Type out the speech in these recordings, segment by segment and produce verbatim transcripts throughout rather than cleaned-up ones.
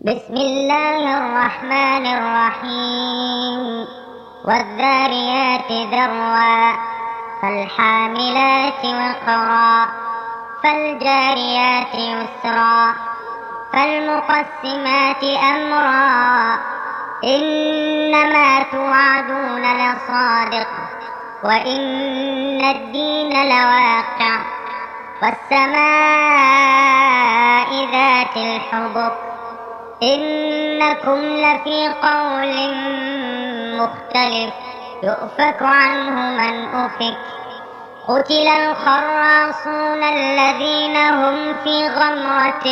بسم الله الرحمن الرحيم والذاريات ذروا فالحاملات وقرا فالجاريات يسرا فالمقسمات أمرا إنما توعدون لصادق وإن الدين لواقع والسماء ذات الحبك إنكم لفي قول مختلف يؤفك عنه من أفك قتل الخراصون الذين هم في غمرة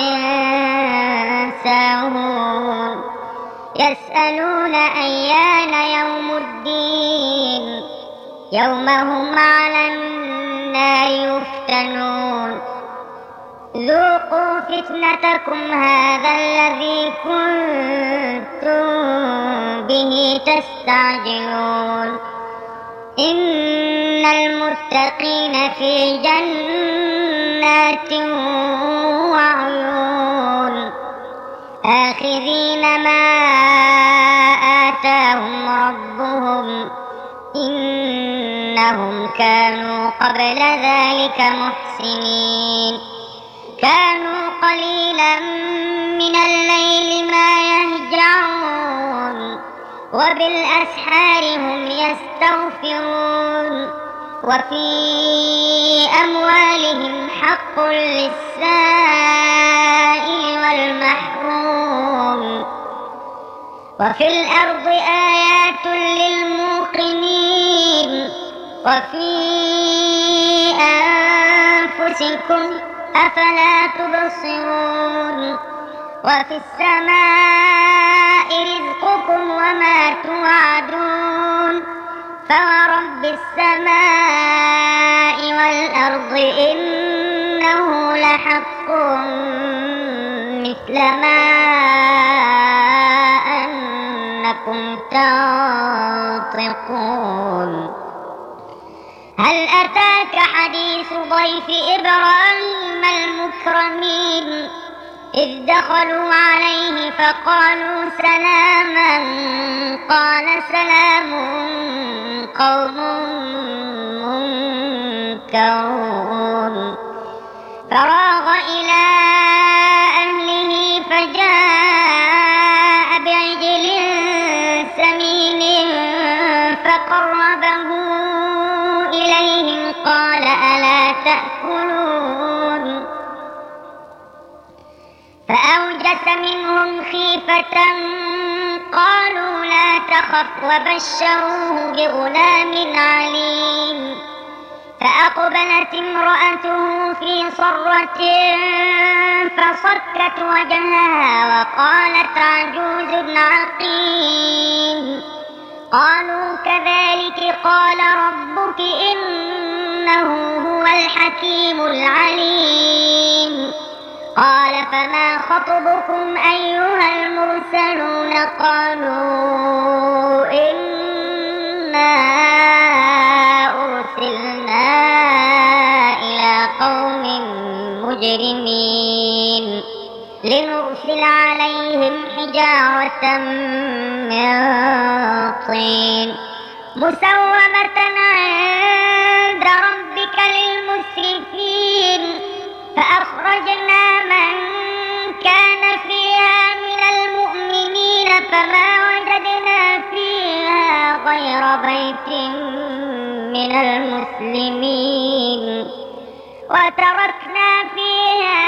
ساهون يسألون أيان يوم الدين يوم هم على النار يفتنون ذوقوا فتنتكم هذا الذي كنتم به تستعجلون إن المتقين في جنات وعيون آخذين ما آتاهم ربهم إنهم كانوا قبل ذلك محسنين كانوا قليلا من الليل ما يهجعون وبالأسحار هم يستغفرون وفي أموالهم حق للسائل والمحروم وفي الأرض آيات للموقنين وفي أنفسكم أفلا تبصرون وفي السماء رزقكم وما توعدون فورب السماء والأرض إنه لحق مثل ما أنكم تنطقون هل أتاك حديث ضيف إبراهيم المكرمين إذ دخلوا عليه فقالوا سلاما قال سلام قوم منكرون فراغ إلى أهله فجاء بعجل سمين فقربه إليهم قال ألا تأكلون فأوجس منهم خيفة قالوا لا تخف وبشروه بغلام عليم فأقبلت امرأته في صرة فصكت وجهها وقالت عجوز عقيم قالوا كذلك قال ربك إنه هو الحكيم العليم قال فما خطبكم أيها المرسلون قالوا إنا أرسلنا إلى قوم مجرمين لنرسل عليهم حجارة من طين مسومة عند ربك للمسرفين فأخرجنا من كان فيها من المؤمنين فما وجدنا فيها غير بيت من المسلمين وتركنا فيها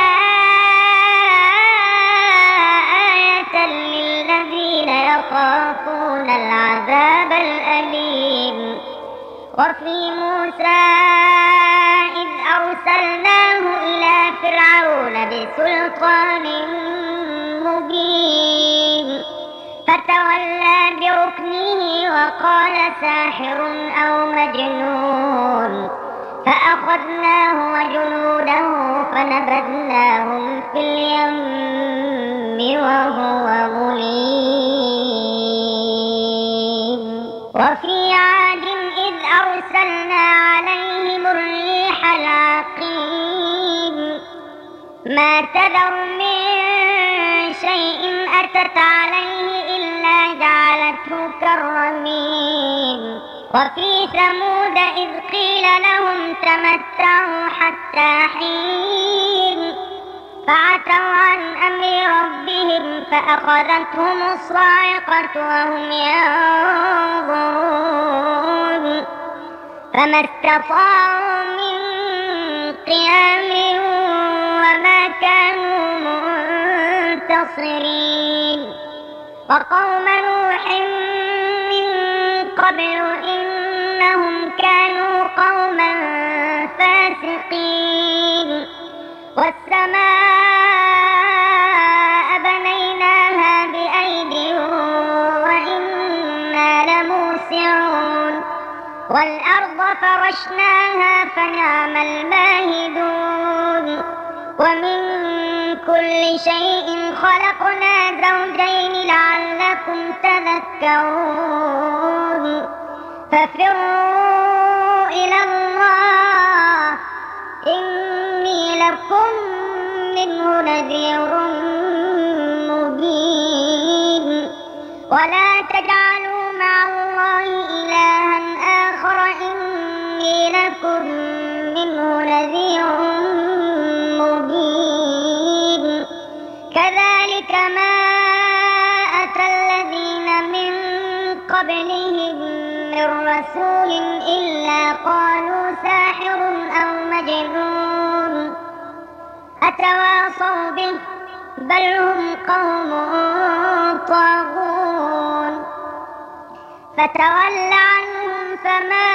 آية للذين يخافون العذاب الأليم وفي موسى إذ أرسلناه إلى فرعون بسلطان مبين فتولى بركنه وقال ساحر أو مجنون فأخذناه وجنوده فنبذناهم في اليم وهو مليم وفي عاد إذ أرسلنا عليهم الريح العقيم ما تذر من شيء أتت عليه إلا جعلته كالرميم وفي ثمود إذ قيل لهم تمتعوا حتى حين فعتوا عن أمر ربهم فأخذتهم الصاعقة وهم ينظرون فما استطاعوا من قيام وما كانوا منتصرين وقوم نوح من قبل إنهم كانوا قوما فاسقين والسماء بنيناها بأيد وإنا لموسعون والأرض فرشناها فنعم الماهدون ومن كل شيء خلقنا زوجين لعلكم تذكرون ففروا إلى الله إني لكم منه نذير مبين ولا تجعلوا مع الله إلها آخر إني لكم منه نذير مبين كذلك ما أتى الذين من قبلهم من رسول إلا قالوا ساحر أو مجنون أتواصوا به بل هم قوم طاغون فتول عنهم فما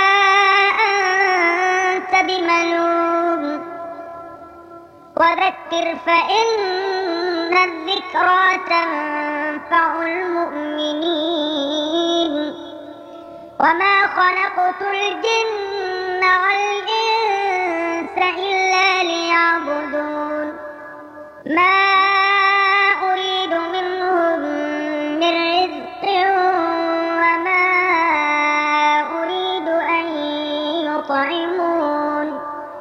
أنت بملوم وذكر فإن الذكرى تنفع المؤمنين وما خلقت الجن والإنس إلا ليعبدون ما أريد منهم من رزق وما أريد أن يطعمون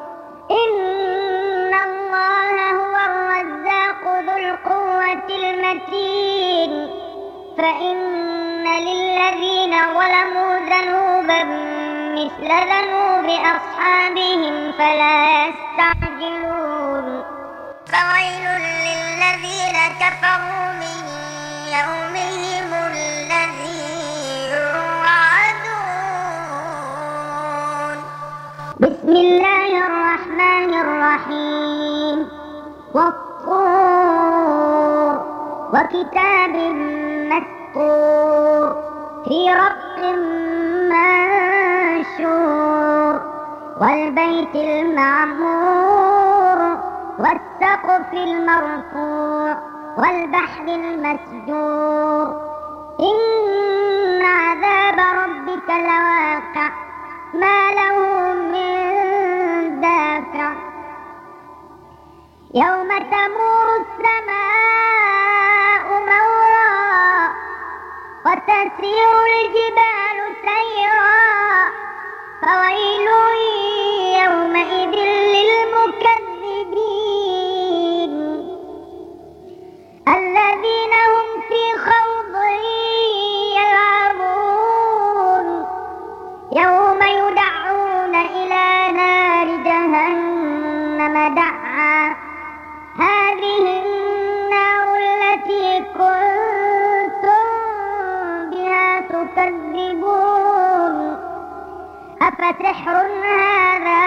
إن الله هو الرزاق ذو القوة المتين فإن للذين ظلموا ذنوبا مثل ذنوب أصحابهم فلا يستعجلون فويل للذين كفروا من يومهم الذي يوعدون بسم الله الرحمن الرحيم والطور وكتاب مسطور في رق منشور والبيت المعمور والسقف المرفوع والبحر المسجور إن عذاب ربك لواقع ما له من دافع يوم تمور السماء مورا وتسير الجبال سيرا فويل يومئذ للمكذبين الذين هم في خوض يلعبون يوم يدعون إلى نار جهنم دعا هذه النار التي كنتم بها تكذبون أفسحر هذا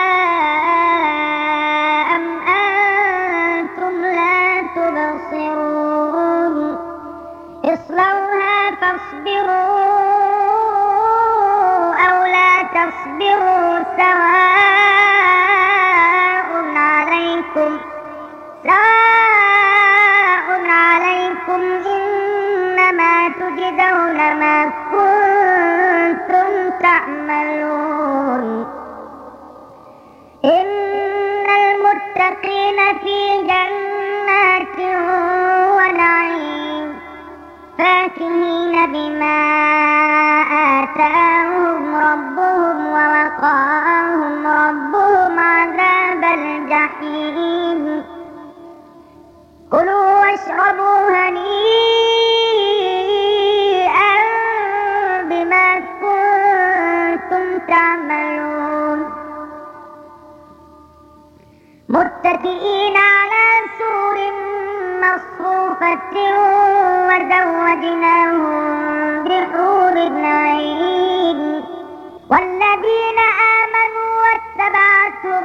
أم أنتم لا تبصرون اصلوها فاصبروا أو لا تصبروا سواء عليكم سواء عليكم إنما تجزون ما كنتم تعملون إن المتقين في جنات ونعيم فاكهين بما آتاهم ربهم ووقاهم ربهم عذاب الجحيم كلوا واشربوا هنيئا مصفوفة وزوجناهم بحور عين. والذين آمنوا واتبعتهم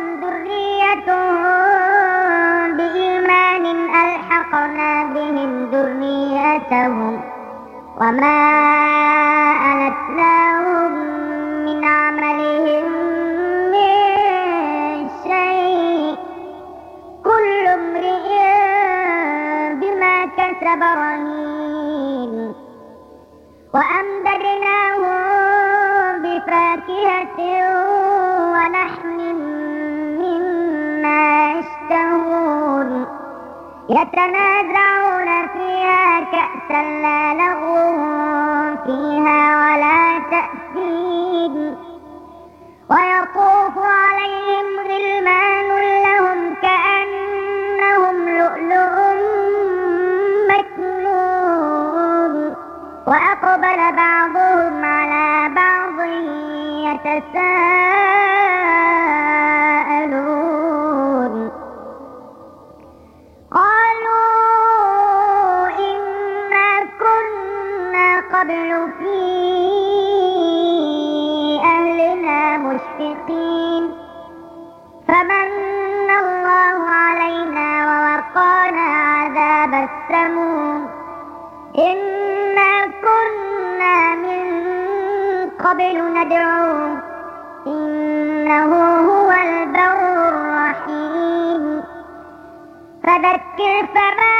ذريتهم بإيمان ألحقنا بهم ذريتهم وما ألتناهم من عملهم من شيء كل امرئ بما كسب رهين. وأمددناهم بفاكهة ولحم مما يشتهون يتنازعون فيها كأسا لا لغو فيها ولا تأثيم. ويطوف عليهم غلمان لهم كأنهم لؤلؤ مكنون. وأقبل بعضهم على بعض يتساءلون قالوا إنا كنا قبل في أهلنا مشفقين فمن الله علينا ووقانا عذاب السموم. إنا كنا من قبل ندعوه إنه هو البر الرحيم. فذكر فما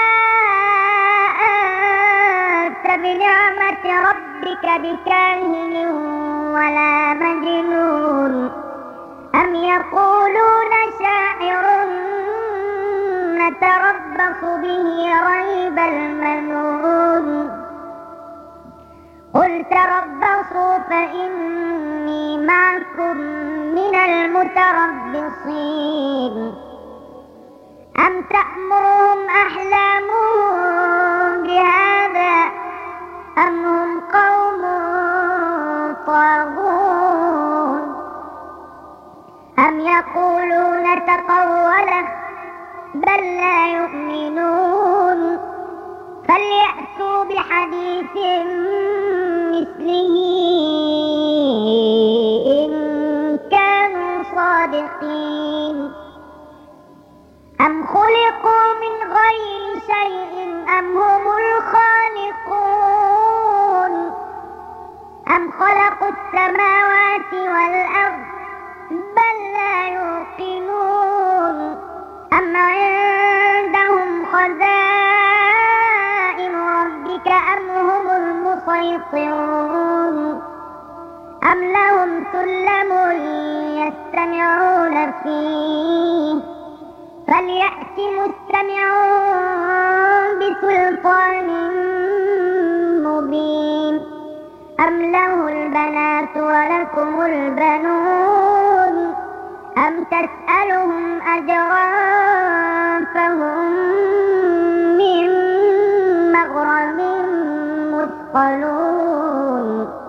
أنت بنعمة ربك بكاهن ولا مجنون. أم يقولون شاعر نتربص به ريب المنون. قل تربصوا فإني معكم من المتربصين. أم تأمرهم أحلامهم بهذا أم هم قوم طاغون. أم يقولون تقوله بل لا يؤمنون. فليأتوا بحديث مثله إن كانوا صادقين. أم خلقوا من غير شيء أم هم الخالقون. أم خلقوا السماوات والأرض بل لا يوقنون. أم عندهم خزائن ربك أم هم المسيطرون. أم لهم سلم يستمعون فيه فليأت مستمعون بسلطان مبين. أم له البنات ولكم البنون. أم تسألهم أجرا فهم من مغرم مثقلون.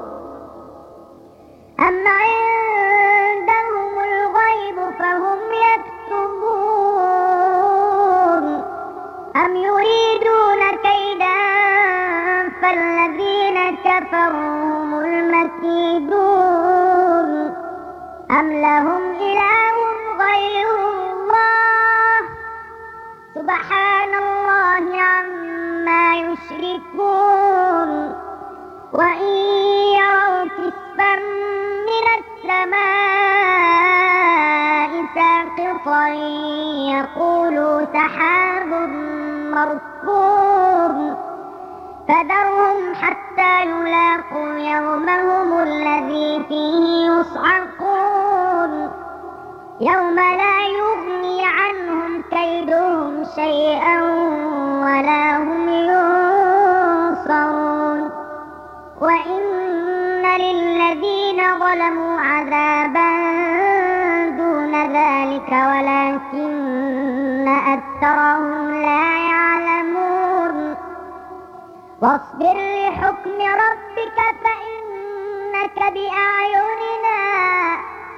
أم عندهم الغيب فهم يكتبون. أم يريدون كيدا فالذين كفروا هم المكيدون. أم لهم إله غير الله سبحان الله عما يشركون. وإن يروا كسفا من السماء ساقطا يقولوا سحاب مركوم. فذرهم حتى يلاقوا يومهم الذي فيه يصعقون. يوم لا يغني عنهم كيدهم شيئا ولا هم ينصرون. وإن للذين ظلموا عذابا دون ذلك ولكن أكثرهم لا يعلمون. واصبر لحكم ربك فإنك بأعيننا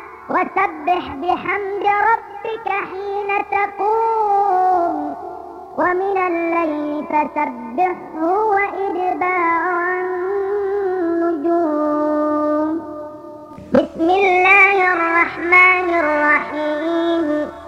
وسبح بحمد ربك حين تقوم ومن الليل فسبحه وإدبار النجوم. بسم الله الرحمن الرحيم.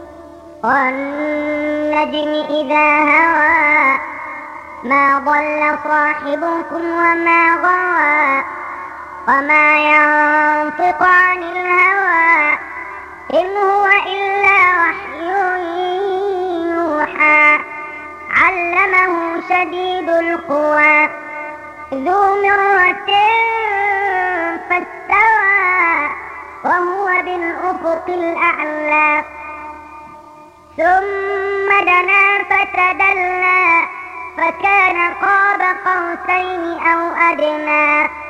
والنجم إذا هوى ما ضل صاحبكم وما غوى وما ينطق عن الهوى إن هو إلا وحي يوحى. علمه شديد القوى ذو مرة فاستوى وهو بالأفق الأعلى. ثم دنا فتدلى فكان قاب قوسين أو أدنى.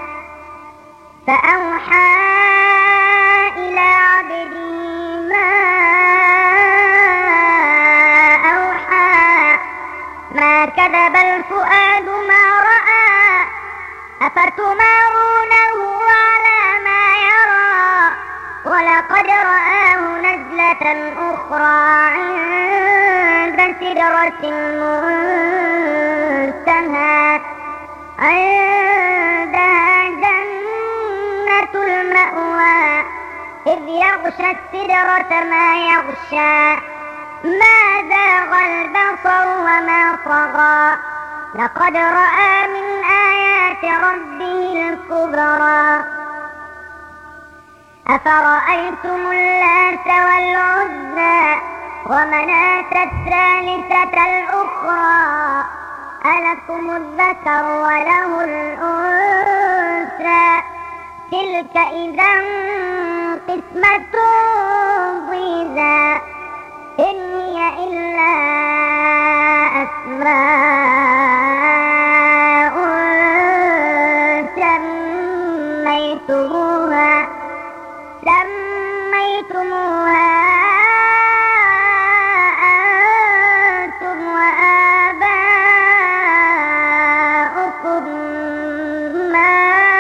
فأوحى إلى عبده ما أوحى ما كذب الفؤاد ما رأى أفتمارونه على ما يرى ولقد رآه نزلة أخرى عند سدرة المنتهى عندها جنة المأوى إذ يغشى السدرة ما يغشى ما زاغ البصر وما طغى لقد رأى من آيات ربه الكبرى. أفرأيتم اللات والعزى ومناة الثالثة الأخرى ألكم الذكر وله الأنثى تلك إذا قسمة ضيزى إن هي إلا أسماء سميتموها سميتموها أنتم وآباؤكم ما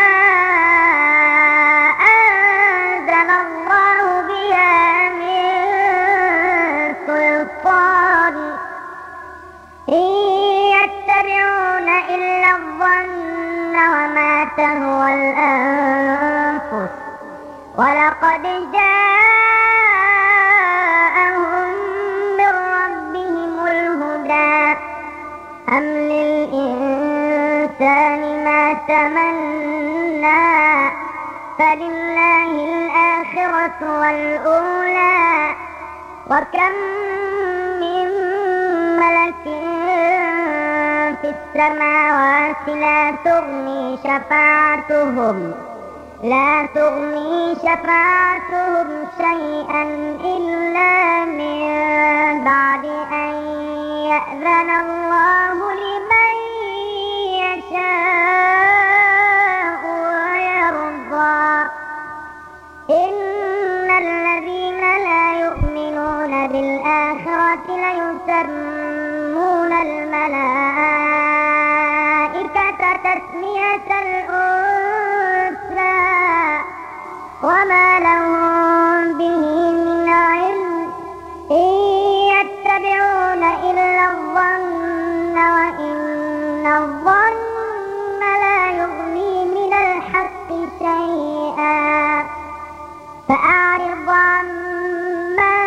أنزل الله بها من سلطان إن يتبعون إلا الظن وما تهوى الأنفس ولقد جاءهم من ربهم الهدى. أم للإنسان ما تمنى فلله الآخرة والأولى وكم من ملك في السماوات لا تغني شفاعتهم لا تغني شفاعتهم شيئا إلا من بعد أن يأذن الله لمن يشاء ويرضى. إن الذين لا يؤمنون بالآخرة ليسمون الملائكة تسمية الأنثى وما لهم به من علم إن يتبعون إلا الظن وإن الظن لا يغني من الحق شيئا. فأعرض عمن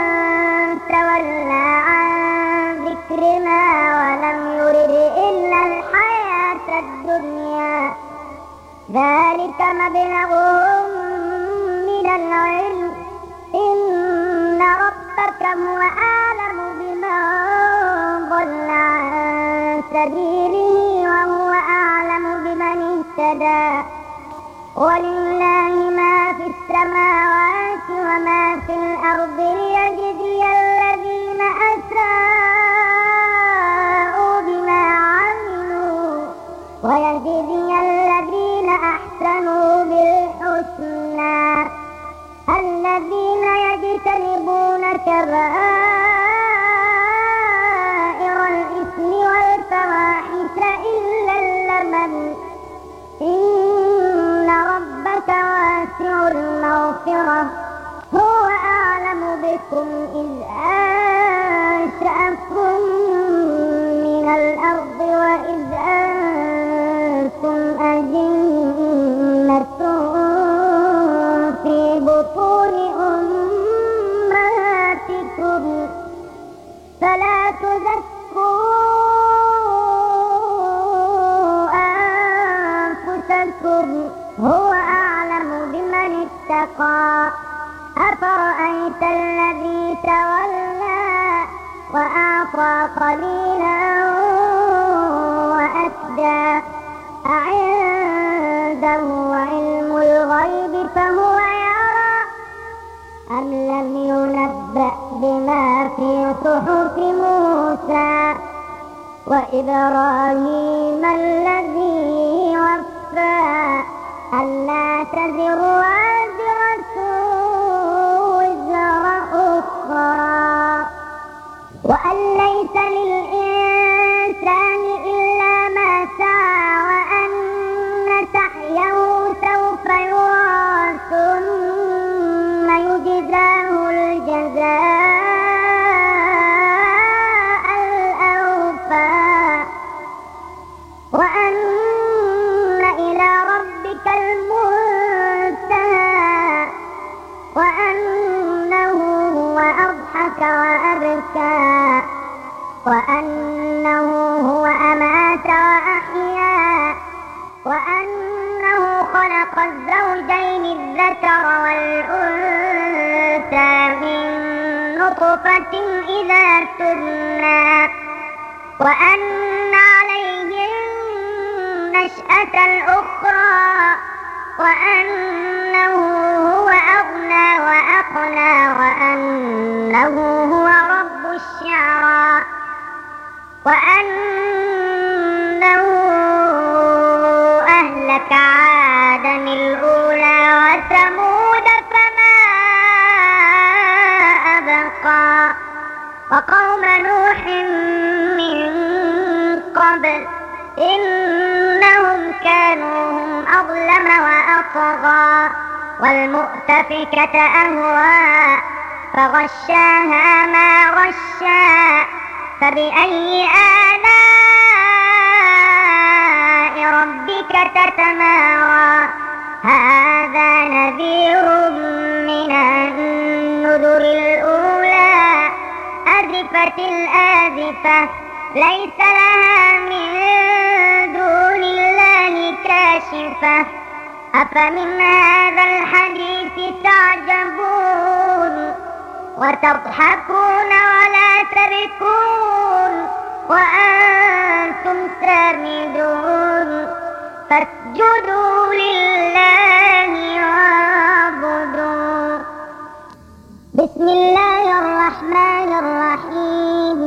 تولى عن ذكرنا ولم يرد إلا الحياة الدنيا ذلك مبلغهم من العلم إن ربك هو أعلم بمن ضل عن سبيله وهو أعلم بمن اهتدى. ولله ما في السماوات وما في الأرض ليجزي الذين أساءوا بما عملوا ويجزي الذين أحسنوا بالحسنى. الذين يجتنبون كبائر الإثم والفواحش إلا اللمم إن ربك واسع المغفرة هو أعلم بكم إذ أنشأكم اتقى أفرأيت الذي تولى وأعطى قليلا وأكدى أعنده علم الغيب فهو يرى أم لم ينبأ بما في صحف موسى وإبراهيم الذي وفى ألا تزر وازرة وزر أخرى وأن ليس للإنسان إلا ما سعى وأن سعيه سوف يرى ثم يجزاه الجزاء الأوفى وأن إلى ربك المنتهى وأنه هو أضحك وأبكى وأنه هو أمات وأحيا وأنه خلق الزوجين الذكر والأنثى من نطفة إذا تمنى وأن عليه النشأة الأخرى وأنه هو أغنى وأقنى وأنه هو رب الشعرى وأنه أهلك عادا الأولى وثمود فما أبقى وقوم نوح من قبل إنهم كانوا هم أظلم وأطغى والمؤتفكة أهوى فغشاها ما غشا فبأي آلاء ربك تتمارى هذا نذير من النذر الأولى أزفت الآزفة ليس لها من دون الله كاشفة أفمن هذا الحديث تعجبون وتضحكون ولا تبكون وأنتم سامدون فاسجدوا لله واعبدوا بسم الله الرحمن الرحيم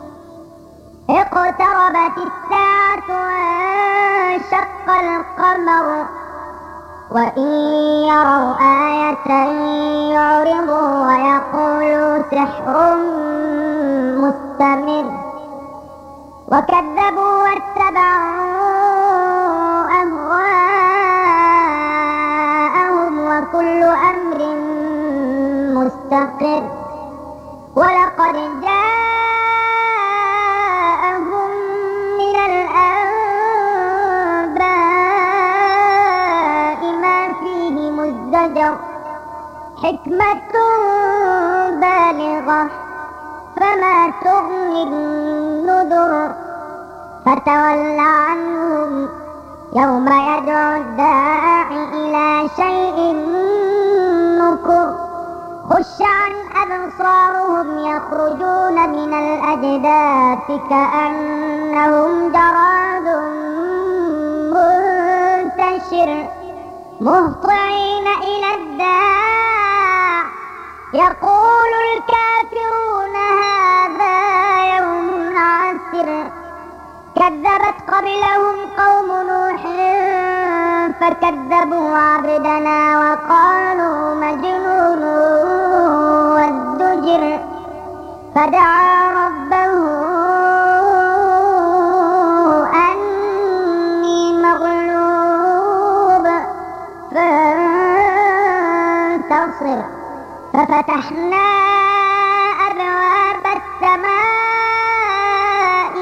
اقتربت الساعة وانشق القمر وإن يروا آية يعرضوا ويقولوا سحر مستمر وكذبوا واتبعوا أهواءهم وكل أمر مستقر ولقد جاءهم من الأنباء ما فيه مزدجر حكمة بالغة فما تغني النذر فتول عنهم يوم يدعو الداعي إلى شيء نكر خش عن أبصارهم يخرجون من الأجداث كأنهم جراد منتشر مهطعين إلى الداع يقول الكافرون هذا يوم عسر كذبت قبلهم قوم نوح فكذبوا عبدنا وقالوا مجنون وازدجر فدعا ربه أني مغلوب فانتصر ففتحنا أبواب السماء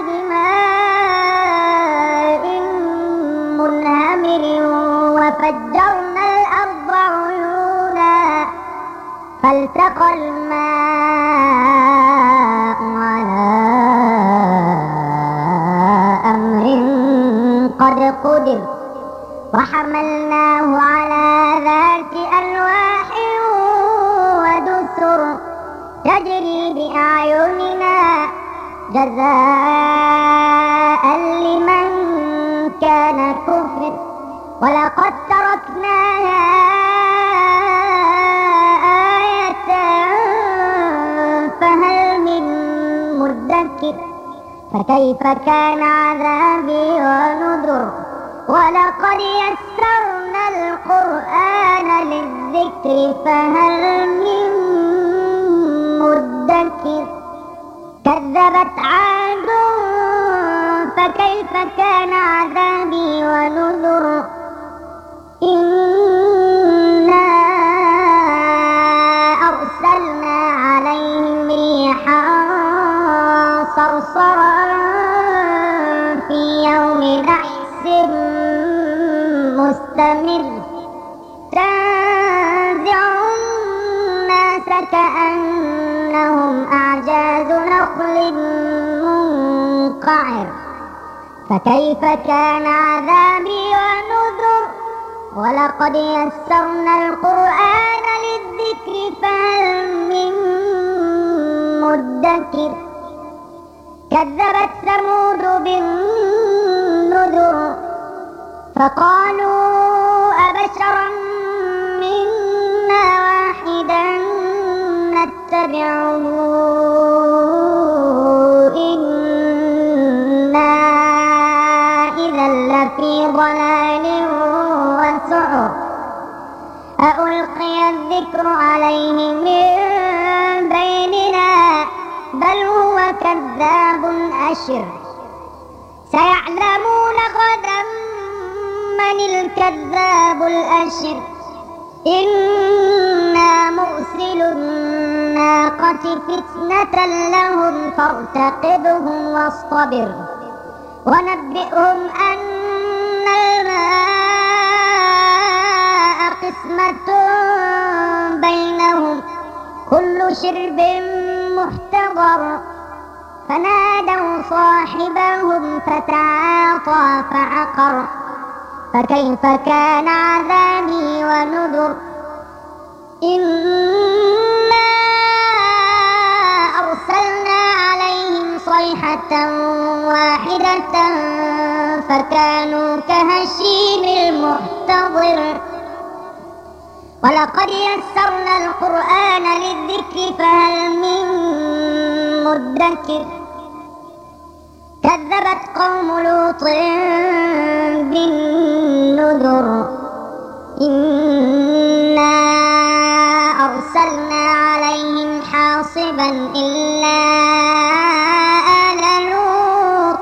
بماء منهمر وفجرنا الأرض عيونا فالتقى الماء على أمر قد قدر وحملناه على ذات ألواح ودسر تجري بأعيننا جزاء لمن كان كفر ولقد تركناها آية فهل من مدكر فكيف كان عذابي ونذر ولقد يسرنا القرآن للذكر فهل من مدكر كذبت عاد فكيف كان عذابي ونذر إنا أرسلنا عليهم ريحا صرصرا في يوم نحس مستمر تنزع الناس كأنهم أعجاز نخل منقعر فكيف كان عذابي ونذر ولقد يسرنا القرآن للذكر فهل من مدكر كذبت ثمود بالنذر فقالوا أبشرا منا واحدا نتبعه إنا إذا لفي ضلال وسعر ألقي الذكر عليه من بيننا بل هو كذاب أشر سيعلمون غدا من الكذاب الأشر إنا مرسل الناقة فتنة لهم فارتقبهم واصطبر ونبئهم أن الماء قسمة بينهم كل شرب محتضر فنادوا صاحبهم فتعاطى فعقر فكيف كان عذابي ونذر إنا أرسلنا عليهم صيحة واحدة فكانوا كهشيم المحتضر ولقد يسرنا القرآن للذكر فهل من مدكر كذبت قوم لوط بالنذر إنا أرسلنا عليهم حاصبا إلا آل لوط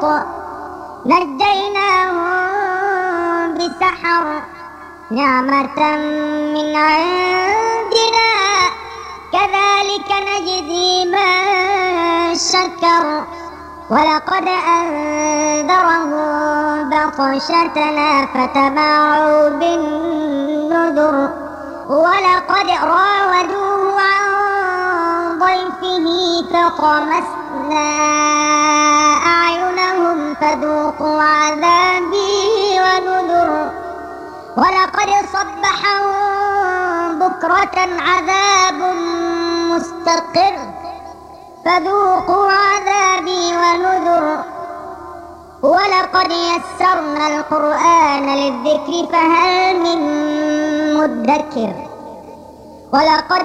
نجيناهم بسحر نعمة من عندنا كذلك نجزي من شكر ولقد أنذرهم بطشتنا فتماروا بالنذر ولقد راودوه عن ضيفه فطمسنا أعينهم فذوقوا عذابي ونذر ولقد صبحهم بكرة عذاب مستقر فذوقوا عذابي ونذر ولقد يسرنا القرآن للذكر فهل من مدكر ولقد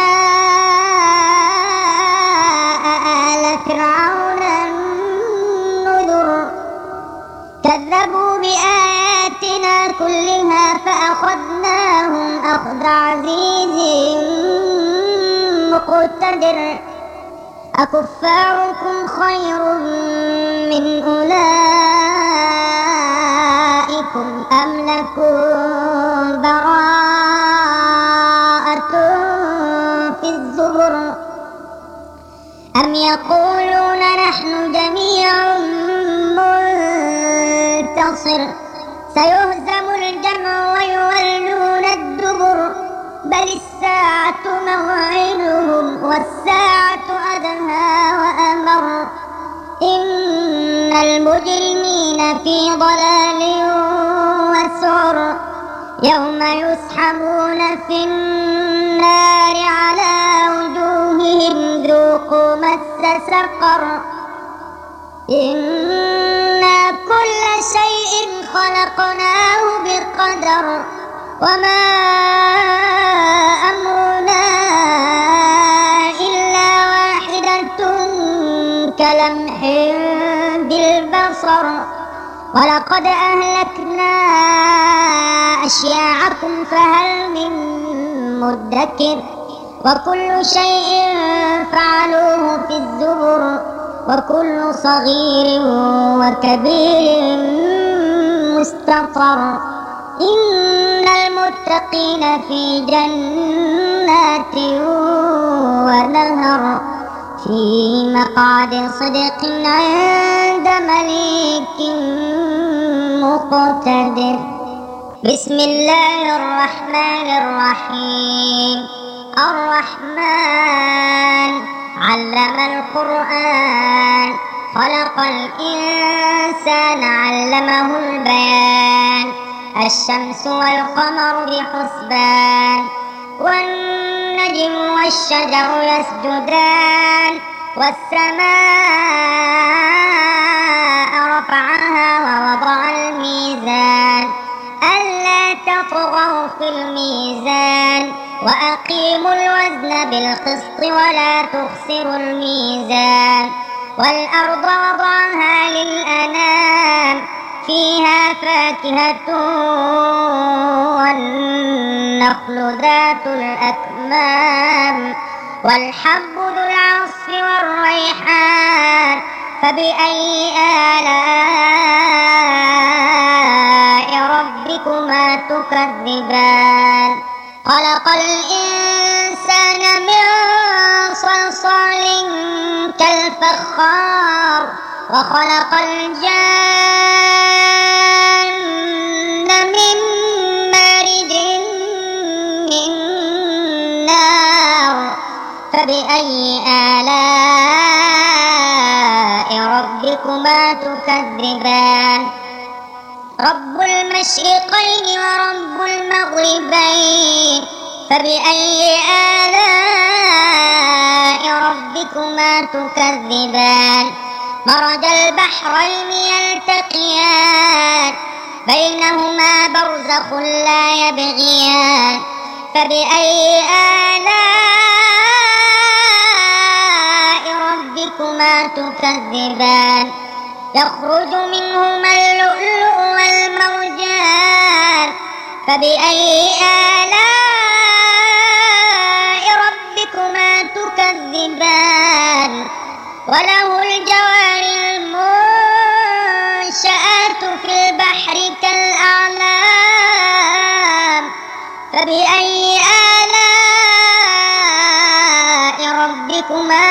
جاء آل فرعون النذر كذبوا بآياتنا كلها فأخذناهم أخذ عزيز مقتدر أكفاركم خير من أولئكم أم لكم براءة في الزبر أم يقولون نحن جميع منتصر سيهزم الجمع ويولون الدبر بل الساعة موعدهم والساعة أدهى وأمر إن المجرمين في ضلال وسعر يوم يسحبون في النار على وجوههم ذوقوا مس سقر إنا كل شيء خلقناه بقدر وما أمرنا إلا واحدة كلمح بالبصر ولقد أهلكنا أشياعكم فهل من مدكر وكل شيء فعلوه في الزبر وكل صغير وكبير مستطر إن المتقين في جنات ونهر في مقعد صدق عند مليك مقتدر. بسم الله الرحمن الرحيم. الرحمن علم القرآن خلق الإنسان علمه البيان الشمس والقمر بحسبان والنجم والشجر يسجدان والسماء رفعها ووضع الميزان ألا تطغوا في الميزان وأقيموا الوزن بالقسط ولا تخسروا الميزان والأرض وضعها للأنام فيها فاكهة والنخل ذات الأكمام والحب ذو العصف والريحان فبأي آلاء ربكما تكذبان خلق الإنسان من صلصال كالفخار وخلق الجن من مارج من نار فبأي آلاء ربكما تكذبان رب المشرقين ورب المغربين فبأي آلاء ربكما تكذبان مرج البحرين يلتقيان بينهما برزخ لا يبغيان فبأي آلاء ربكما تكذبان يخرج منهما اللؤلؤ والمرجان فبأي آلاء ربكما تكذبان وله الجوار المنشآت في البحر كالأعلام فبأي آلاء ربكما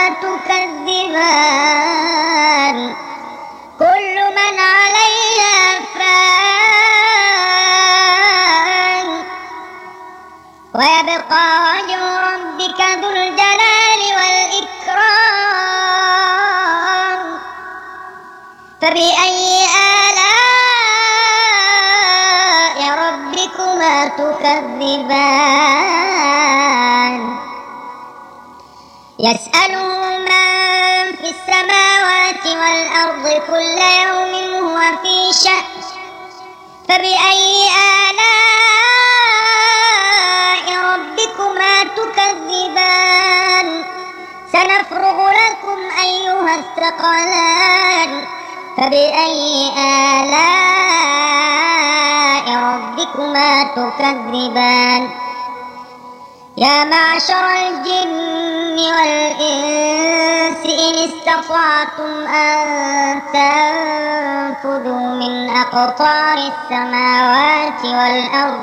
تكذبان كل من عليها فان ويبقى وجه ربك ذو الجلال والإكرام فبأي آلاء ربكما تكذبان يسأله من في السماوات والأرض كل يوم هو في شأن فبأي آلاء ربكما تكذبان سنفرغ لكم أيها الثقلان فبأي آلاء ربكما تكذبان يا معشر الجن والإنس إن استطعتم أن تنفذوا من أقطار السماوات والأرض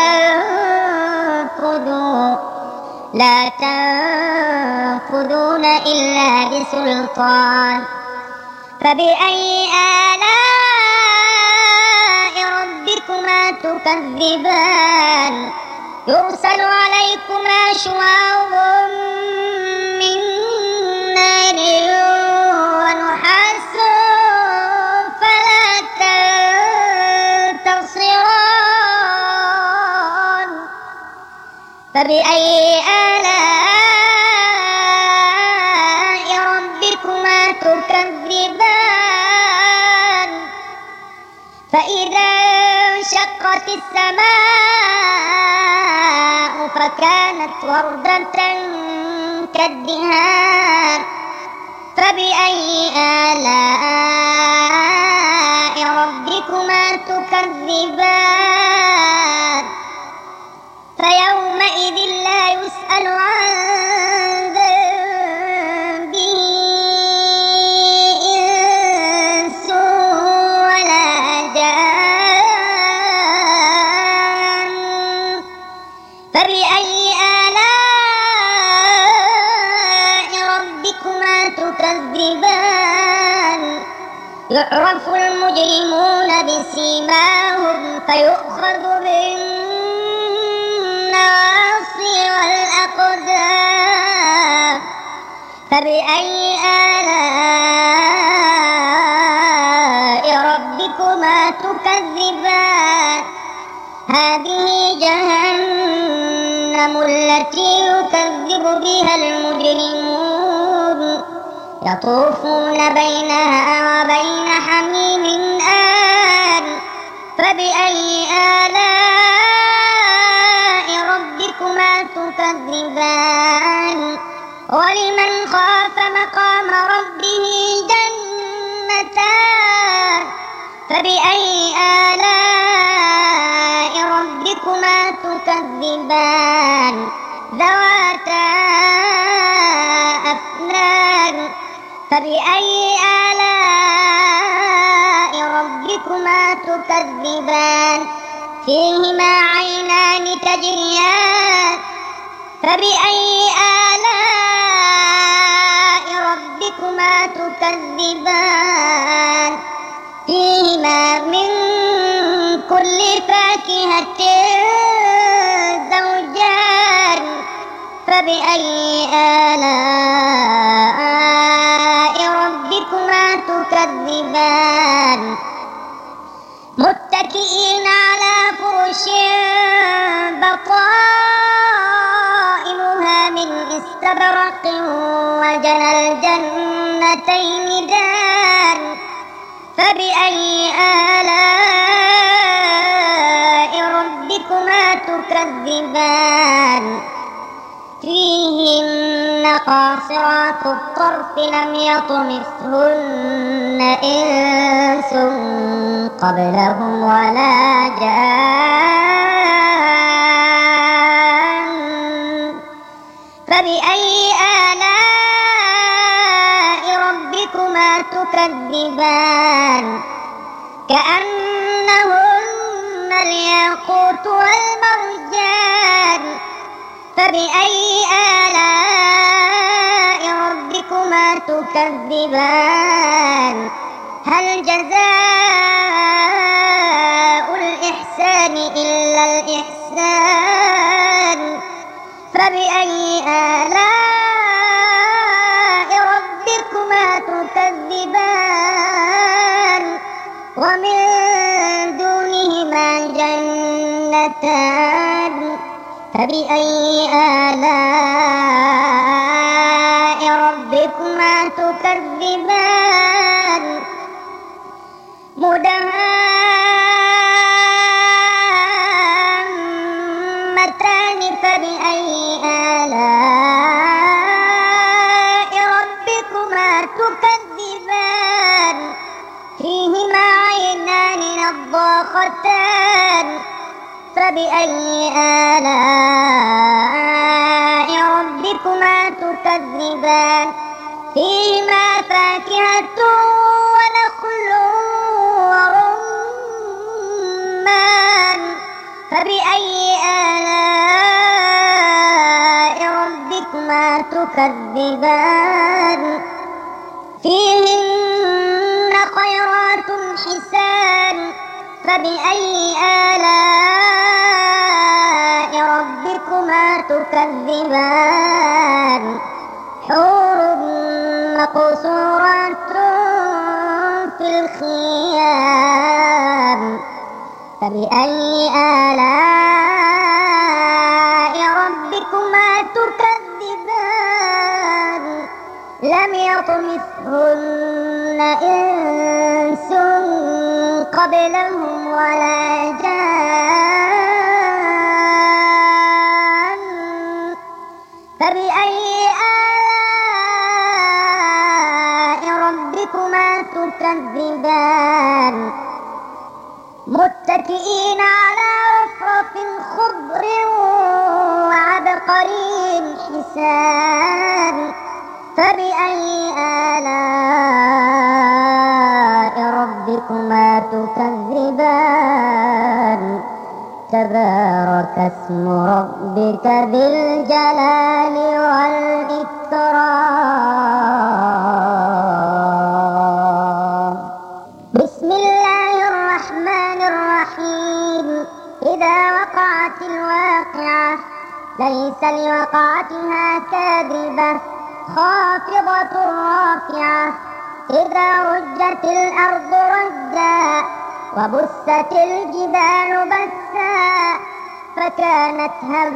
فانفذوا لا تنفذون إلا بسلطان فبأي آلاء ربكما تكذبان يرسل عليكما شواظ من نار ونحاس فلا تنتصران فبأي آلاء ربكما تكذبان فإذا انشقت السماء فكانت وردة كالدهان فبأي آلاء ربكما تكذبان فيومئذ لا يسأل عن ذنبه إنس ولا جان فبأي آلاء ربكما تكذبان يعرف المجرمون بسيماهم فيؤخذ بالنواصي والأقدام فبأي آلاء ربكما تكذبان هذه جهنم التي يكذب بها المجرمون يطوفون بينها وبين حميم آن فبأي آلاء ربكما تكذبان ولمن خاف مقام ربه جنتان فبأي آلاء ربكما تكذبان ذواتا أفنان فبأي آلاء ربكما تكذبان فيهما عينان تجريان فبأي آلاء ربكما تكذبان فيهما من كل فاكهة زوجان فبأي آلاء ربكما تكذبان متكئين على فرش بطائنها من استبرق وجنى الجنتين دان فبأي آلاء ربكما تكذبان فيهن قاصرات الطرف لم يطمثهن إنس قبلهم ولا جان فبأي آلاء ربكما تكذبان كأنهن الياقوت والمرجان فبأي آلاء ربكما تكذبان هل جزاء الإحسان إلا الإحسان فبأي آلاء ربكما تكذبان ومن دونهما جنتان فبأي آلاء ربكما تكذبان مدهامتان فبأي آلاء ربكما تكذبان فيهما عينان نضاختان فبأي آلاء ربكما تكذبان فيهما فاكهة ونخل ورمان فبأي آلاء ربكما تكذبان فيهن خيرات حسان فبأي آلاء ربكما تكذبان حور مقصورات في الخيام فبأي آلاء ربكما ربكما تكذبان لم يطمثهن إنس قبلهم ولا جان فبأي آلاء ربكما تكذبان متكئين على رفرف خضر وعبقري حسان فبأي آلاء ربكما تكذبان تبارك اسم ربك ذي الجلال والإكرام. بسم الله الرحمن الرحيم. إذا وقعت الواقعة ليس لوقعتها كاذبة خافضة رافعة إذا رجت الأرض رجا وبست الجبال بسا فكانت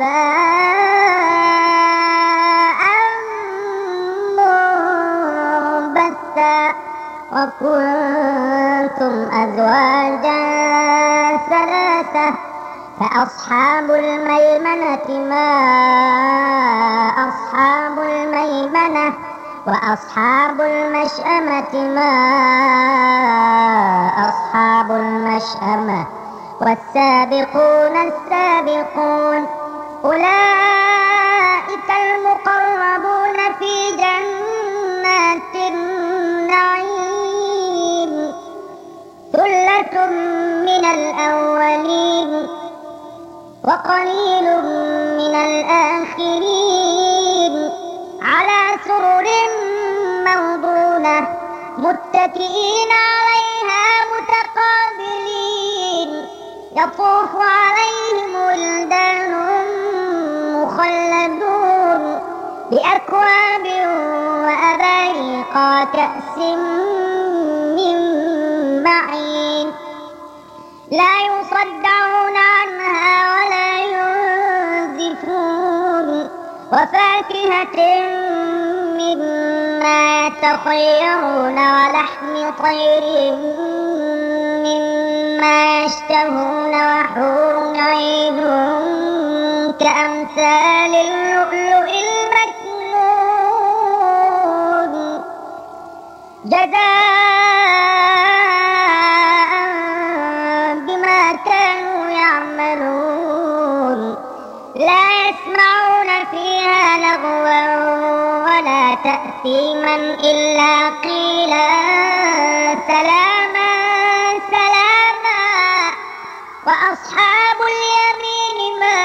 هباء منبثا وكنتم أزواجا ثلاثة فأصحاب الميمنة ما أصحاب الميمنة وأصحاب المشأمة ما أصحاب المشأمة والسابقون السابقون أولئك المقربون في جنات النعيم ثلة من الأولين وقليل من الآخرين على سرر موضونة متكئين عليها متقابلين يطوف عليهم ولدان مخلدون بأكواب وأباريق وكأس من معين لا يصدعون عنها ولا ينزفون وفاكهة مما يتخيرون ولحم طير مما يشتهون وحور عين كأمثال اللؤلؤ المكنون جزاء بما كانوا يعملون لا يسمعون فيها لغوا ولا تأثيما إلا قيلا سلاما سلاما وأصحاب اليمين ما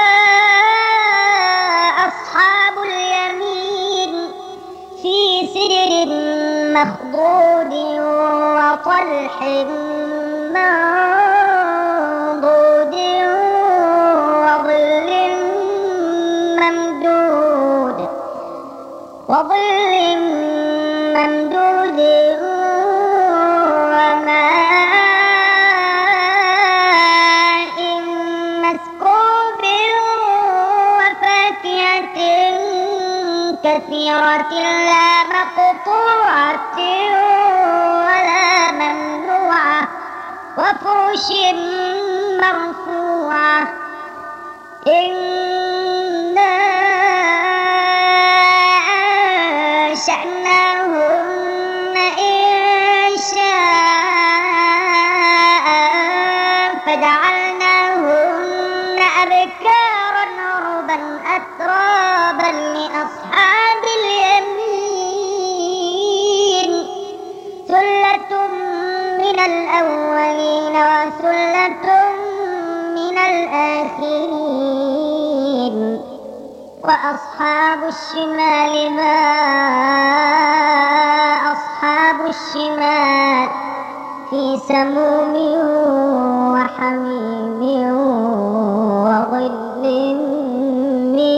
أصحاب اليمين في سدر مخضود وطلح منضود وظل ممدود وظل ممدود وماء مسكوب وفاكهة كثيرة لا مقطوعة ولا ممنوعة وفرش مرفوعة إنا أنشأناهن إنشاء فجعلناهن أبكارا عربا أترابا لأصحاب اليمين ثلة من الأولين وثلة من الآخرين وأصحاب الشمال ما أصحاب الشمال في سموم وحميم وظل من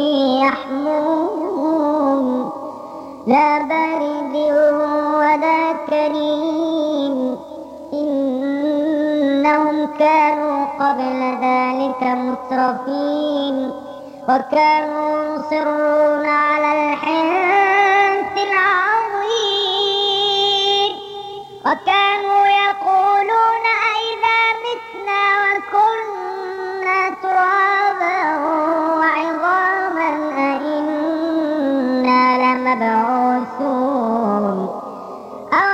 يحموم لا بارد ولا كريم إنهم كانوا قبل ذلك مترفين وكانوا يصرون على الحنث العظيم وكانوا يقولون أئذا متنا وكنا ترابا وعظاما أئنا لمبعوثون أو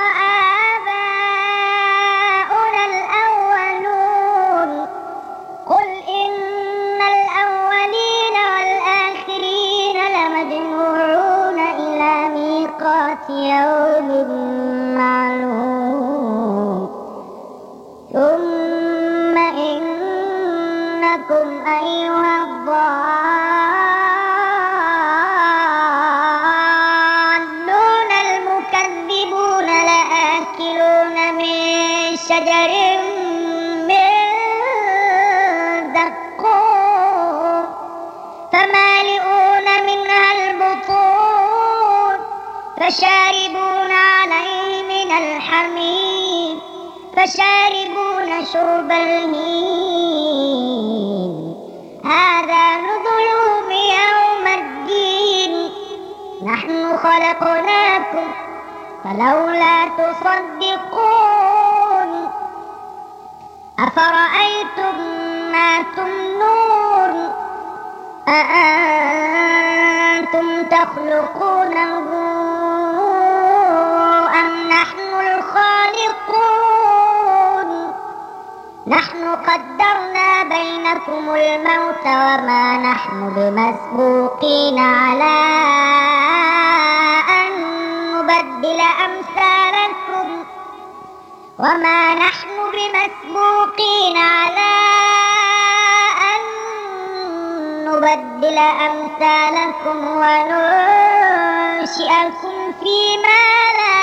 آباؤنا الأولون قل إن الأولين والآخرين لمجموعون إلى ميقات يوم معلوم ثم إنكم أيها الضالون المكذبون لآكلون من شجر من زقوم فمالئون منها البطون فشاربون عليه من الحميم فشاربون شرب الهيم هذا نزلهم يوم الدين نحن خلقناكم فلولا تصدقون أفرأيتم ما تمنون أأنتم تخلقونه أم نحن الخالقون نحن قدرنا بينكم الموت وما نحن بمسبوقين على أن نبدل أمثالكم وما نحن بمسبوقين على أن نبدل أمثالكم وننشئكم فيما لا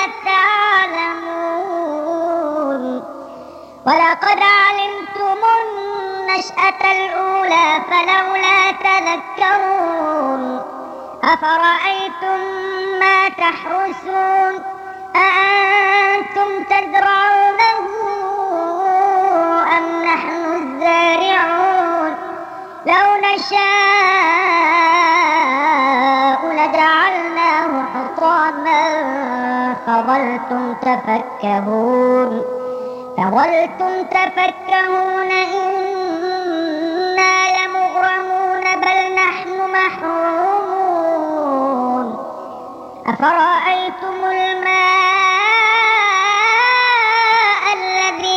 تعلمون ولقد علمتم النشأة الأولى فلولا تذكرون أفرأيتم ما تحرثون أأنتم تزرعونه أم نحن الزارعون لو نشاء لجعلناه حطاما فظلتم تفكهون فظلتم تفكهون إنا لمغرمون بل نحن محرومون أفرأيتم الماء الذي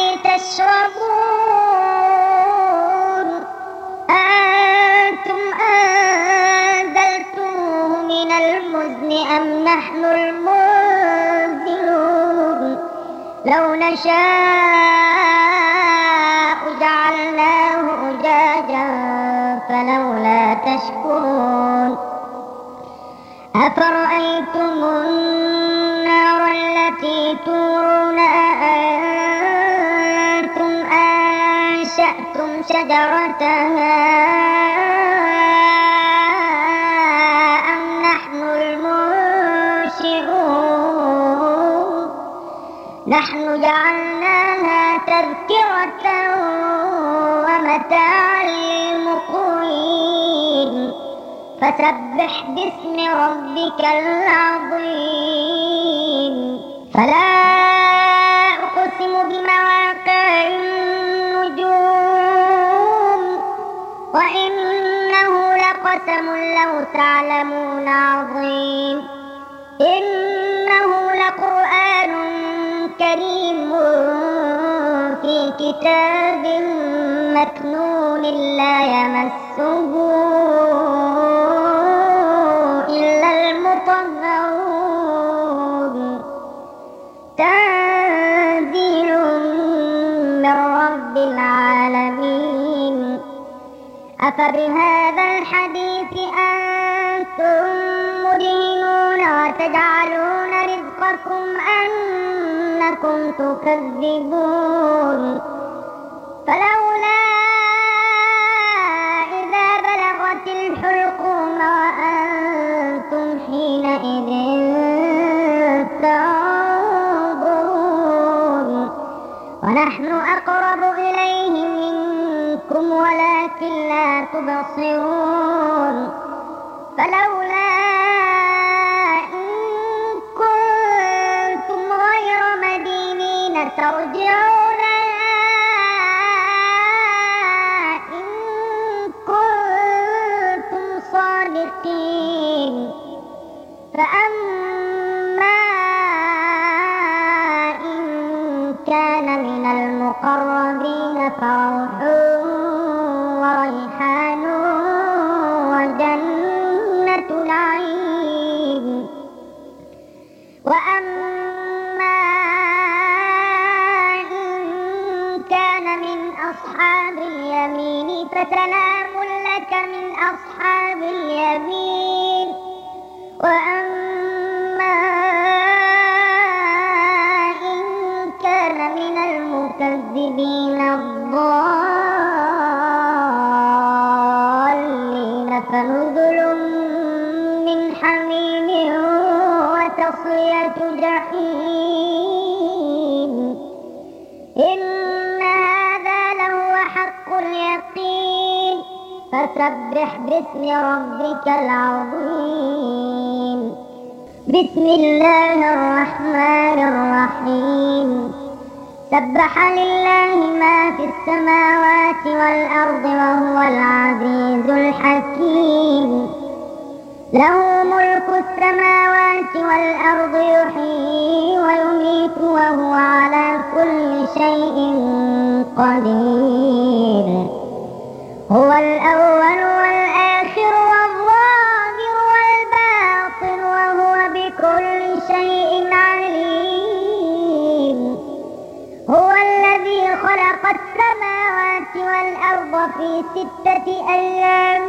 تشربون أأنتم أنزلتموه من المزن أم نحن المنزلون لو نشاء جعلناه أجاجا فلولا تشكرون أفرأيتم النار التي تورون أأنتم أنشأتم شجرتها أم نحن المنشئون نحن جعلناها تذكرة ومتاعا للمقوين فسبح باسم ربك العظيم فلا أقسم بمواقع النجوم وإنه لقسم لو تعلمون عظيم إنه لقرآن كريم في كتاب مكنون لا يمسه إلا المطهرون تنزيل من رب العالمين أفبهذا الحديث أنتم مدهنون وتجعلون رزقكم أنكم تكذبون فلولا إذا بلغت الحلقوم وأنتم حينئذ تنظرون ونحن أقرب إليه منكم ولكن ولكن لا تبصرون فلولا إن كنتم غير مدينين ترجعونها إن كنتم صادقين فأما إن كان من المقربين فروح وريحان وجنة نعيم وأما إن كان من أصحاب اليمين فسلام لك من أصحاب اليمين وأما إن كان من المكذبين الضالين فنزل من حميم وتصلية جحيم إن هذا لهو حق اليقين فسبح باسم ربك العظيم بسم الله الرحمن الرحيم سبح لله ما في السماوات والأرض وهو العزيز الحكيم له ملك السماوات والأرض يحيي ويميت وهو على كل شيء قدير هو الأول والآخر والظاهر والباطن وهو بكل شيء عليم هو الذي خلق السماوات والأرض في ستة أيام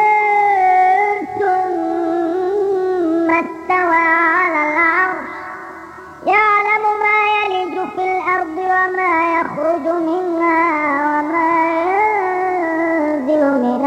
ثم استوى على العرش يعلم ما يلج في الأرض وما يخرج منها وما ينزل من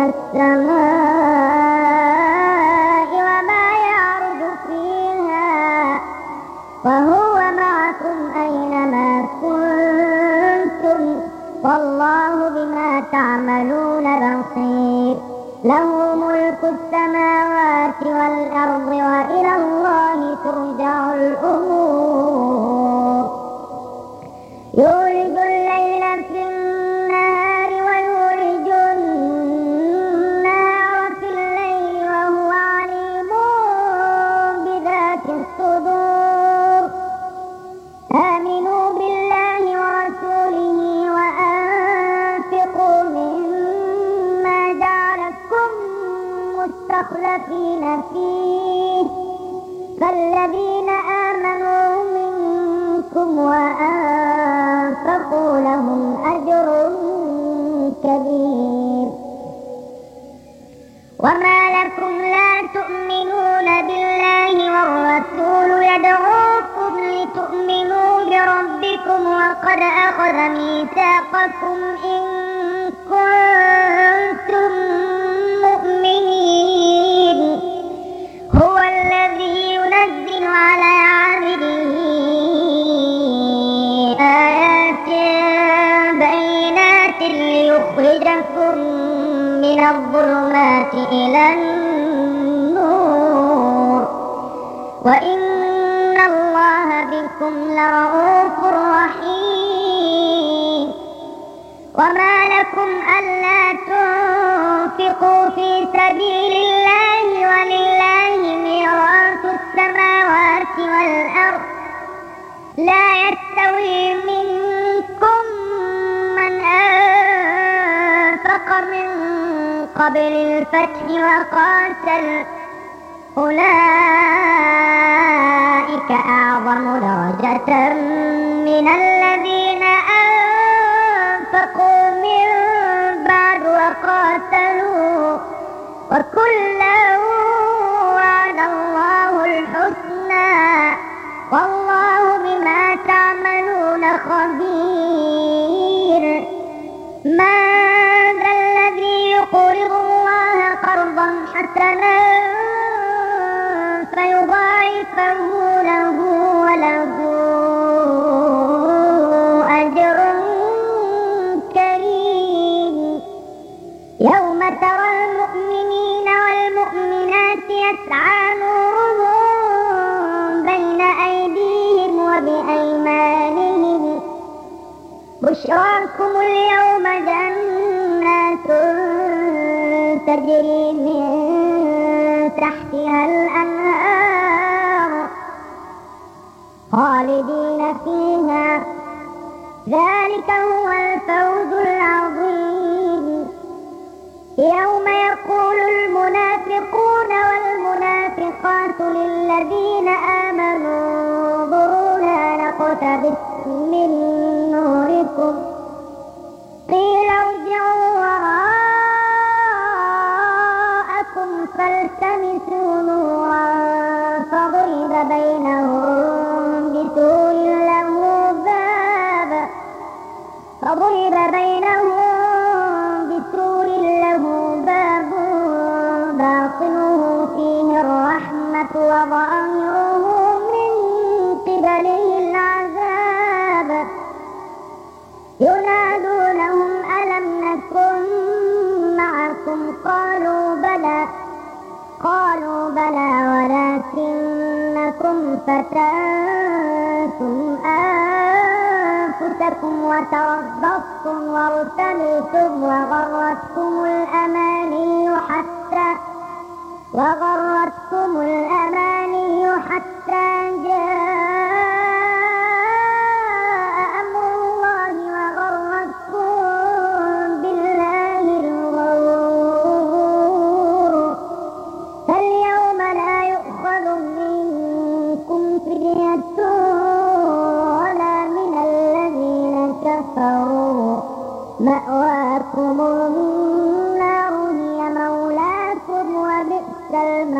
السماء وما يعرج فيها وهو معكم أينما كنتم والله بما تعملون بصير له ملك السماوات والأرض وإلى الله ترجع الأمور يولج الليل في النهار ويولج النهار في الليل وهو عليم بذات الصدور آمنوا بالله ورسوله وأنفقوا مما جعلكم مستخلفين فيه فالذين آمنوا منكم وأنفقوا لهم أجر كبير وما لكم لا تؤمنون بالله والرسول يدعوكم لتؤمنوا بربكم وقد أخذ ميثاقكم إن كنتم مؤمنين هو الذي ينزل على عبده آيات بينات ليخرجكم من الظلمات إلى النور وإن الله بكم لرؤوف رحيم وما لكم ألا تنفقوا في سبيل الله ولله ميراث السماوات والأرض لا يستوي منكم من أنفق من قبل الفتح وقاتل أولئك أعظم درجة من الذين أنفقوا من بعد وقاتلوا وكلا وعد الله الحسنى والله بما تعملون خبير من ذا الذي يقرض الله قرضا حسنا فيضاعفه له وله أجر كريم وترى المؤمنين والمؤمنات يسعى نورهم بين أيديهم وبأيمانهم بشراكم اليوم جنات تجري من تحتها الأنهار خالدين فيها ذلك هو الفوز العظيم. يوم يقول المنافقون والمنافقات للذين آمنوا انظرونا نقتبس من نوركم قيل ارجعوا وراءكم فالتمسوا نورا فضرب بينهم بسور له باب فضرب بينهم بسور له باب باطنه فيه الرحمة وظاهره من قبله العذاب ينادونهم ألم نكن معكم قالوا بلى قالوا بلى ولكنكم فتنتم أنفسكم وتربصتم وارتبتم وغرتكم الأماني حتى وغرتكم الأماني حتى جاء أمر الله وغرتكم بالله الغرور فاليوم لا يؤخذ منكم فدية ولا من الذين كفروا مأواكم النار هي مولاكم وبئس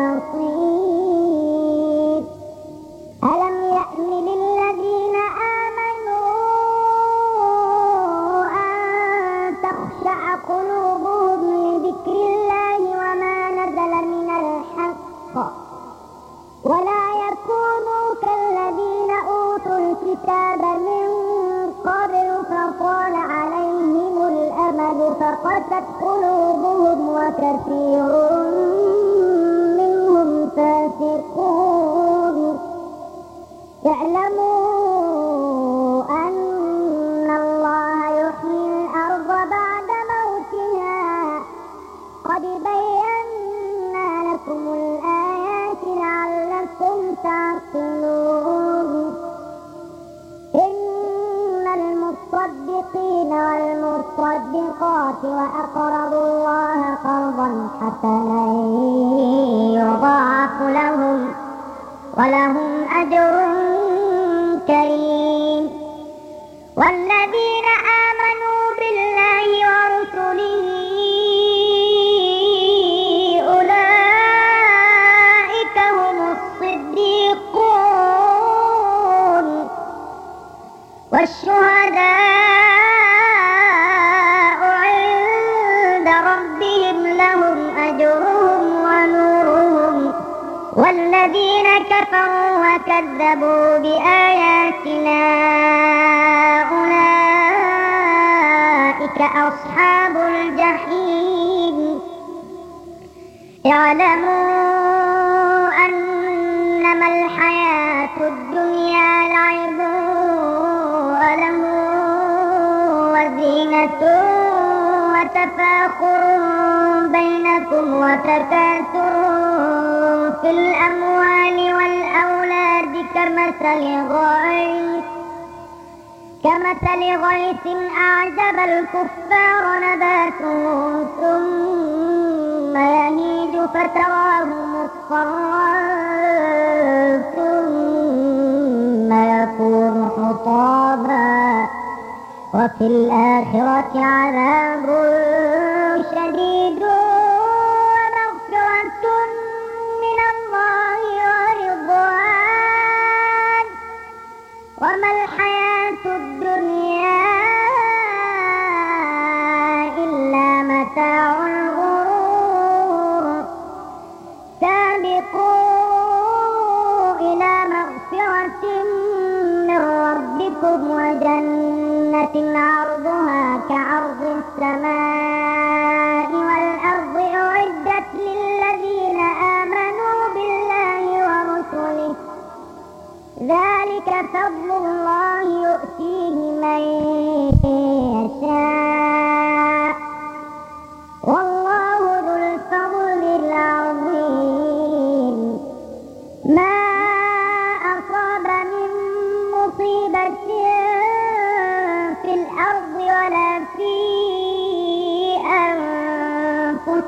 المصير. ألم يأن للذين آمنوا أن تخشع قلوبهم لذكر الله وما نزل من الحق ولا يكونوا كالذين أوتوا الكتاب من قبل فطال عليهم الأمد فقست قلوبهم وكثير منهم فاسقون. اعلموا أن الله يحيي الأرض بعد موتها قد بينا لكم الآيات لعلكم تعقلون. إن المصدقين والمصدقات وأقرضوا الله قرضا حسنا يضاعف لهم ولهم أجر كريم. والذين آمنوا بالله ورسله أولئك هم الصديقون والشهداء عند ربهم لهم أجرهم ونورهم. والذين كفروا وكذبوا بآياتنا أولئك أصحاب الجحيم. اعلموا أنما الحياة الدنيا لعب وله وزينة وتفاخر بينكم وتكاثر في الأموال والأولاد كمثل غيث كمثل غيث أعجب الكفار نباته ثم يهيج فتراه مصفرا ثم يكون حطاما وفي الآخرة عذاب شديد ومغفرة من الله ورضوان وما الحياة الدنيا إلا متاع الغرور. سابقوا إلى مغفرة من ربكم وجنة عرضها كعرض السماء والأرض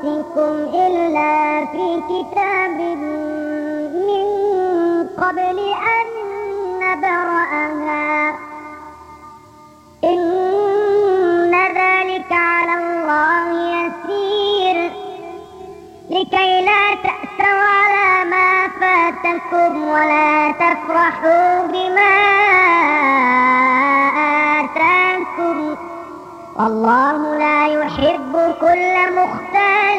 أنفسكم إلا في كتاب من قبل أن نبرأها إن ذلك على الله يسير لكي لا تأسوا على ما فاتكم ولا تفرحوا بما آتاكم والله لا يحب كل مختال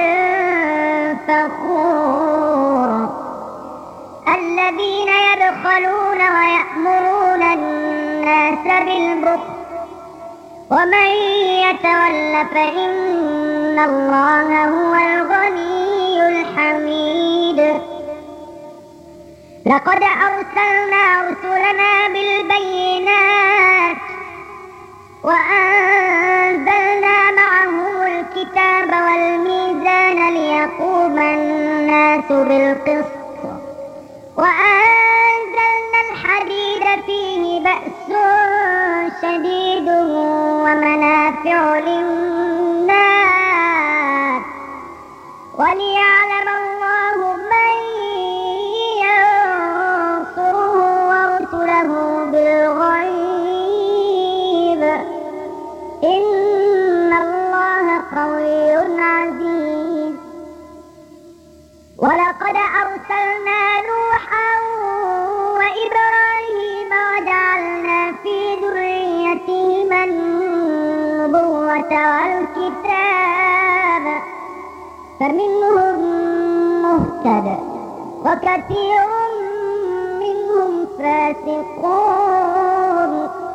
فخور الذين يبخلون ويأمرون الناس بالبخل ومن يتول فإن الله هو الغني الحميد لقد أرسلنا رسلنا بالبينات وأنزلنا معهم الكتاب والميزان ليقوم الناس بالقسط وأنزلنا الحديد فيه بأس شديد ومنافع للناس وليعلم الله من ينصره ورسله بالغيب إن الله قوي عزيز ولقد أرسلنا نوحا وإبراهيم وجعلنا في ذريتهما النبوة والكتاب فمنهم مهتد وكثير منهم فاسقون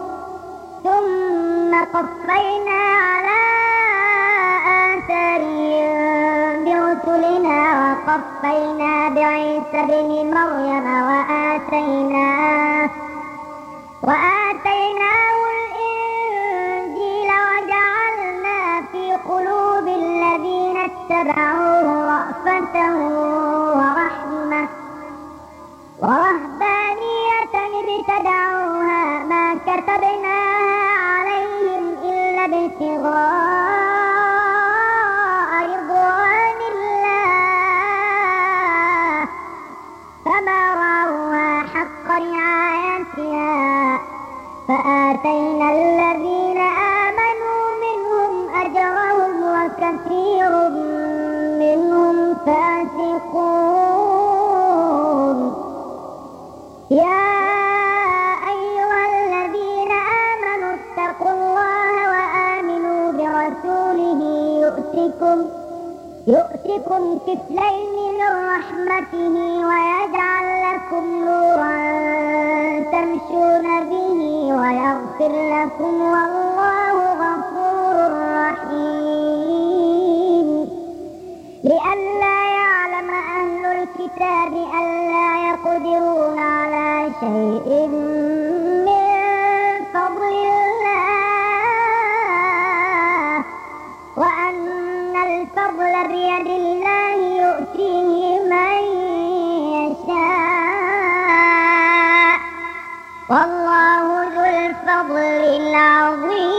ثم قفينا على آثارهم برسلنا وقفينا بعيسى بن مريم وآتيناه وآتيناه الإنجيل وجعلنا في قلوب الذين اتبعوه رأفة ورحمة ورهبانية ابتدعوها ما كتبناها عليهم إلا ابتغاء رضوان الله فما رعوها حق رعايتها فآتينا الذين آمنوا منهم أجرهم وكثير منهم فاسقون يا أيها الذين آمنوا اتقوا الله وآمنوا برسوله يؤتكم يؤتكم كفلين من رحمته ويجعل لكم نورا تمشون به ويغفر لكم والله غفور رحيم لئلا يعلم أهل الكتاب ألا يقدرون على شيء من فضل الله وأن الفضل بيد الله يؤتيه من يشاء والله ذو الفضل العظيم